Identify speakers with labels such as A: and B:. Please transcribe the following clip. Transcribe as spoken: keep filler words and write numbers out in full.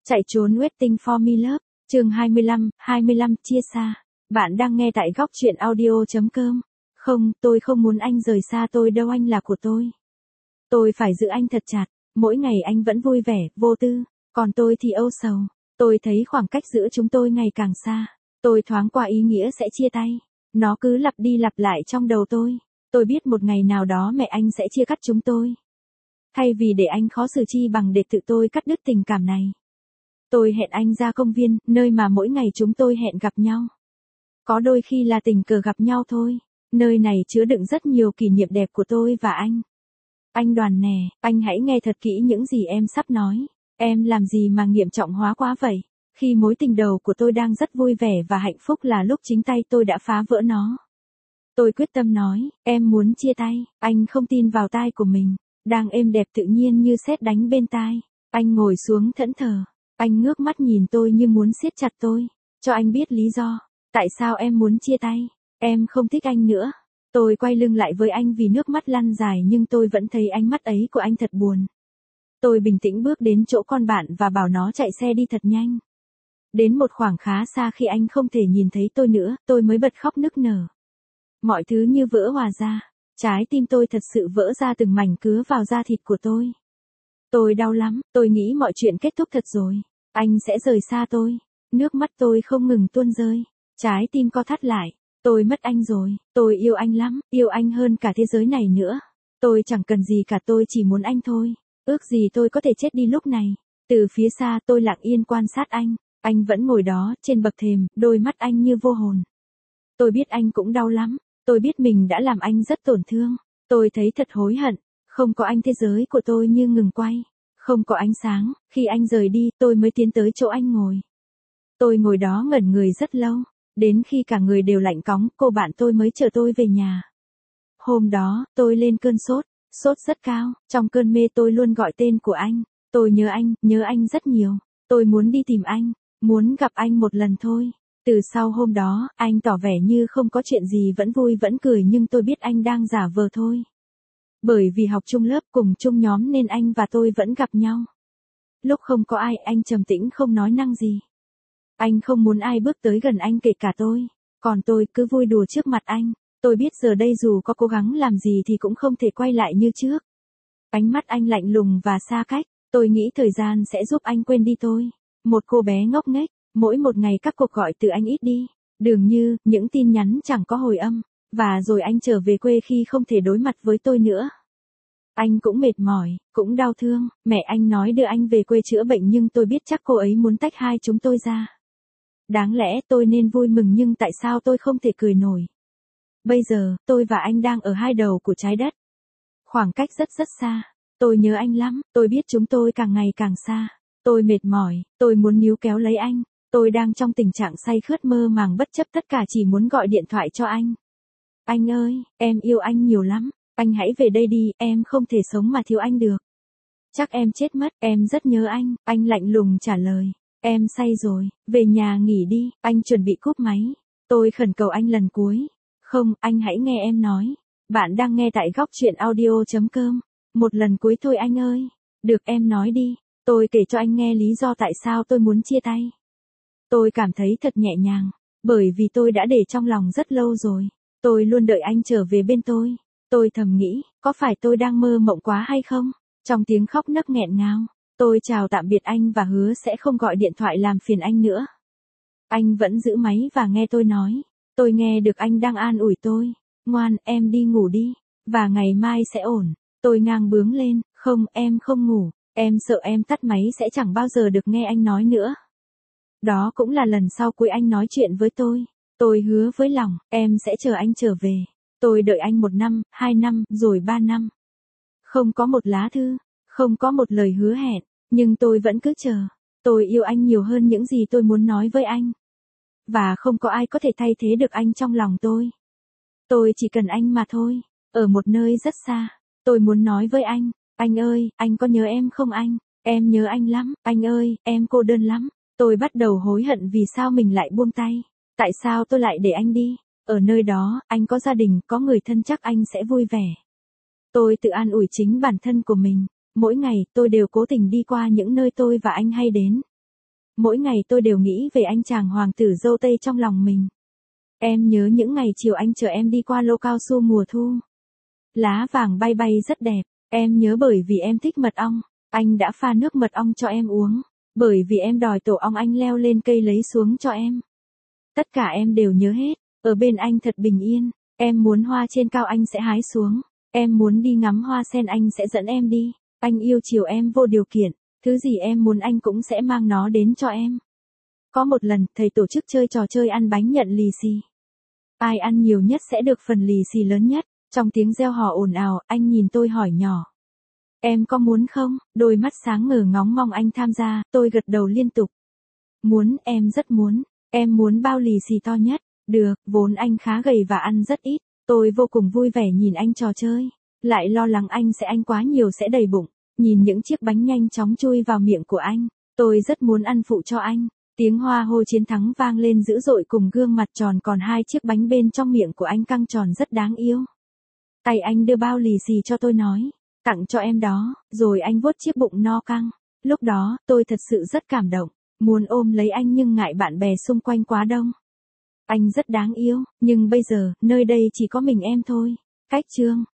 A: Chạy trốn Waiting for Me Love, chương hai mươi lăm, hai mươi lăm chia xa. Bạn đang nghe tại góc truyện audio.com. Không, tôi không muốn anh rời xa tôi đâu, anh là của tôi. Tôi phải giữ anh thật chặt, mỗi ngày anh vẫn vui vẻ, vô tư, còn tôi thì âu sầu. Tôi thấy khoảng cách giữa chúng tôi ngày càng xa. Tôi thoáng qua ý nghĩa sẽ chia tay. Nó cứ lặp đi lặp lại trong đầu tôi. Tôi biết một ngày nào đó mẹ anh sẽ chia cắt chúng tôi. Thay vì để anh khó xử chi bằng để tự tôi cắt đứt tình cảm này. Tôi hẹn anh ra công viên, nơi mà mỗi ngày chúng tôi hẹn gặp nhau. Có đôi khi là tình cờ gặp nhau thôi. Nơi này chứa đựng rất nhiều kỷ niệm đẹp của tôi và anh. Anh Đoàn nè, anh hãy nghe thật kỹ những gì em sắp nói. Em làm gì mà nghiêm trọng hóa quá vậy? Khi mối tình đầu của tôi đang rất vui vẻ và hạnh phúc là lúc chính tay tôi đã phá vỡ nó. Tôi quyết tâm nói, em muốn chia tay. Anh không tin vào tai của mình. Đang êm đẹp tự nhiên như sét đánh bên tai. Anh ngồi xuống thẫn thờ. Anh ngước mắt nhìn tôi như muốn siết chặt tôi. Cho anh biết lý do. Tại sao em muốn chia tay? Em không thích anh nữa. Tôi quay lưng lại với anh vì nước mắt lăn dài nhưng tôi vẫn thấy ánh mắt ấy của anh thật buồn. Tôi bình tĩnh bước đến chỗ con bạn và bảo nó chạy xe đi thật nhanh. Đến một khoảng khá xa khi anh không thể nhìn thấy tôi nữa, tôi mới bật khóc nức nở. Mọi thứ như vỡ hòa ra. Trái tim tôi thật sự vỡ ra từng mảnh cứa vào da thịt của tôi. Tôi đau lắm, tôi nghĩ mọi chuyện kết thúc thật rồi. Anh sẽ rời xa tôi. Nước mắt tôi không ngừng tuôn rơi. Trái tim co thắt lại. Tôi mất anh rồi. Tôi yêu anh lắm, yêu anh hơn cả thế giới này nữa. Tôi chẳng cần gì cả, tôi chỉ muốn anh thôi. Ước gì tôi có thể chết đi lúc này. Từ phía xa tôi lặng yên quan sát anh. Anh vẫn ngồi đó, trên bậc thềm, đôi mắt anh như vô hồn. Tôi biết anh cũng đau lắm. Tôi biết mình đã làm anh rất tổn thương. Tôi thấy thật hối hận. Không có anh thế giới của tôi như ngừng quay. Không có ánh sáng. Khi anh rời đi, tôi mới tiến tới chỗ anh ngồi. Tôi ngồi đó ngẩn người rất lâu. Đến khi cả người đều lạnh cóng, cô bạn tôi mới chở tôi về nhà. Hôm đó, tôi lên cơn sốt. Sốt rất cao. Trong cơn mê tôi luôn gọi tên của anh. Tôi nhớ anh, nhớ anh rất nhiều. Tôi muốn đi tìm anh. Muốn gặp anh một lần thôi. Từ sau hôm đó, anh tỏ vẻ như không có chuyện gì, vẫn vui vẫn cười, nhưng tôi biết anh đang giả vờ thôi. Bởi vì học chung lớp cùng chung nhóm nên anh và tôi vẫn gặp nhau. Lúc không có ai, anh trầm tĩnh không nói năng gì. Anh không muốn ai bước tới gần anh kể cả tôi. Còn tôi cứ vui đùa trước mặt anh. Tôi biết giờ đây dù có cố gắng làm gì thì cũng không thể quay lại như trước. Ánh mắt anh lạnh lùng và xa cách. Tôi nghĩ thời gian sẽ giúp anh quên đi tôi. Một cô bé ngốc nghếch. Mỗi một ngày các cuộc gọi từ anh ít đi. Dường như, những tin nhắn chẳng có hồi âm. Và rồi anh trở về quê khi không thể đối mặt với tôi nữa. Anh cũng mệt mỏi, cũng đau thương. Mẹ anh nói đưa anh về quê chữa bệnh nhưng tôi biết chắc cô ấy muốn tách hai chúng tôi ra. Đáng lẽ tôi nên vui mừng nhưng tại sao tôi không thể cười nổi. Bây giờ, tôi và anh đang ở hai đầu của trái đất. Khoảng cách rất rất xa. Tôi nhớ anh lắm, tôi biết chúng tôi càng ngày càng xa. Tôi mệt mỏi, tôi muốn níu kéo lấy anh. Tôi đang trong tình trạng say khướt mơ màng bất chấp tất cả, chỉ muốn gọi điện thoại cho anh. Anh ơi, em yêu anh nhiều lắm. Anh hãy về đây đi, em không thể sống mà thiếu anh được. Chắc em chết mất, em rất nhớ anh. Anh lạnh lùng trả lời. Em say rồi, về nhà nghỉ đi. Anh chuẩn bị cúp máy. Tôi khẩn cầu anh lần cuối. Không, anh hãy nghe em nói. Bạn đang nghe tại góc truyện audio.com. Một lần cuối thôi anh ơi. Được, em nói đi. Tôi kể cho anh nghe lý do tại sao tôi muốn chia tay. Tôi cảm thấy thật nhẹ nhàng. Bởi vì tôi đã để trong lòng rất lâu rồi. Tôi luôn đợi anh trở về bên tôi. Tôi thầm nghĩ, có phải tôi đang mơ mộng quá hay không? Trong tiếng khóc nấc nghẹn ngào, tôi chào tạm biệt anh và hứa sẽ không gọi điện thoại làm phiền anh nữa. Anh vẫn giữ máy và nghe tôi nói. Tôi nghe được anh đang an ủi tôi. Ngoan, em đi ngủ đi. Và ngày mai sẽ ổn. Tôi ngang bướng lên. Không, em không ngủ. Em sợ em tắt máy sẽ chẳng bao giờ được nghe anh nói nữa. Đó cũng là lần sau cuối anh nói chuyện với tôi. Tôi hứa với lòng, em sẽ chờ anh trở về. Tôi đợi anh một năm, hai năm, rồi ba năm. Không có một lá thư, không có một lời hứa hẹn, nhưng tôi vẫn cứ chờ. Tôi yêu anh nhiều hơn những gì tôi muốn nói với anh. Và không có ai có thể thay thế được anh trong lòng tôi. Tôi chỉ cần anh mà thôi, ở một nơi rất xa. Tôi muốn nói với anh, anh ơi, anh có nhớ em không anh? Em nhớ anh lắm, anh ơi, em cô đơn lắm. Tôi bắt đầu hối hận vì sao mình lại buông tay. Tại sao tôi lại để anh đi? Ở nơi đó, anh có gia đình, có người thân, chắc anh sẽ vui vẻ. Tôi tự an ủi chính bản thân của mình. Mỗi ngày, tôi đều cố tình đi qua những nơi tôi và anh hay đến. Mỗi ngày tôi đều nghĩ về anh chàng hoàng tử dâu tây trong lòng mình. Em nhớ những ngày chiều anh chở em đi qua lô cao su mùa thu. Lá vàng bay bay rất đẹp. Em nhớ bởi vì em thích mật ong. Anh đã pha nước mật ong cho em uống. Bởi vì em đòi tổ ong anh leo lên cây lấy xuống cho em. Tất cả em đều nhớ hết. Ở bên anh thật bình yên. Em muốn hoa trên cao anh sẽ hái xuống. Em muốn đi ngắm hoa sen anh sẽ dẫn em đi. Anh yêu chiều em vô điều kiện. Thứ gì em muốn anh cũng sẽ mang nó đến cho em. Có một lần, thầy tổ chức chơi trò chơi ăn bánh nhận lì xì. Ai ăn nhiều nhất sẽ được phần lì xì lớn nhất. Trong tiếng reo hò ồn ào, anh nhìn tôi hỏi nhỏ. Em có muốn không? Đôi mắt sáng ngời ngóng mong anh tham gia, tôi gật đầu liên tục. Muốn, em rất muốn. Em muốn bao lì xì to nhất. Được, vốn anh khá gầy và ăn rất ít. Tôi vô cùng vui vẻ nhìn anh trò chơi. Lại lo lắng anh sẽ ăn quá nhiều sẽ đầy bụng. Nhìn những chiếc bánh nhanh chóng chui vào miệng của anh. Tôi rất muốn ăn phụ cho anh. Tiếng hoa hô chiến thắng vang lên dữ dội cùng gương mặt tròn còn hai chiếc bánh bên trong miệng của anh căng tròn rất đáng yêu. Tay anh đưa bao lì xì cho tôi nói. Tặng cho em đó, rồi anh vuốt chiếc bụng no căng. Lúc đó, tôi thật sự rất cảm động. Muốn ôm lấy anh nhưng ngại bạn bè xung quanh quá đông. Anh rất đáng yêu, nhưng bây giờ, nơi đây chỉ có mình em thôi. Cách chương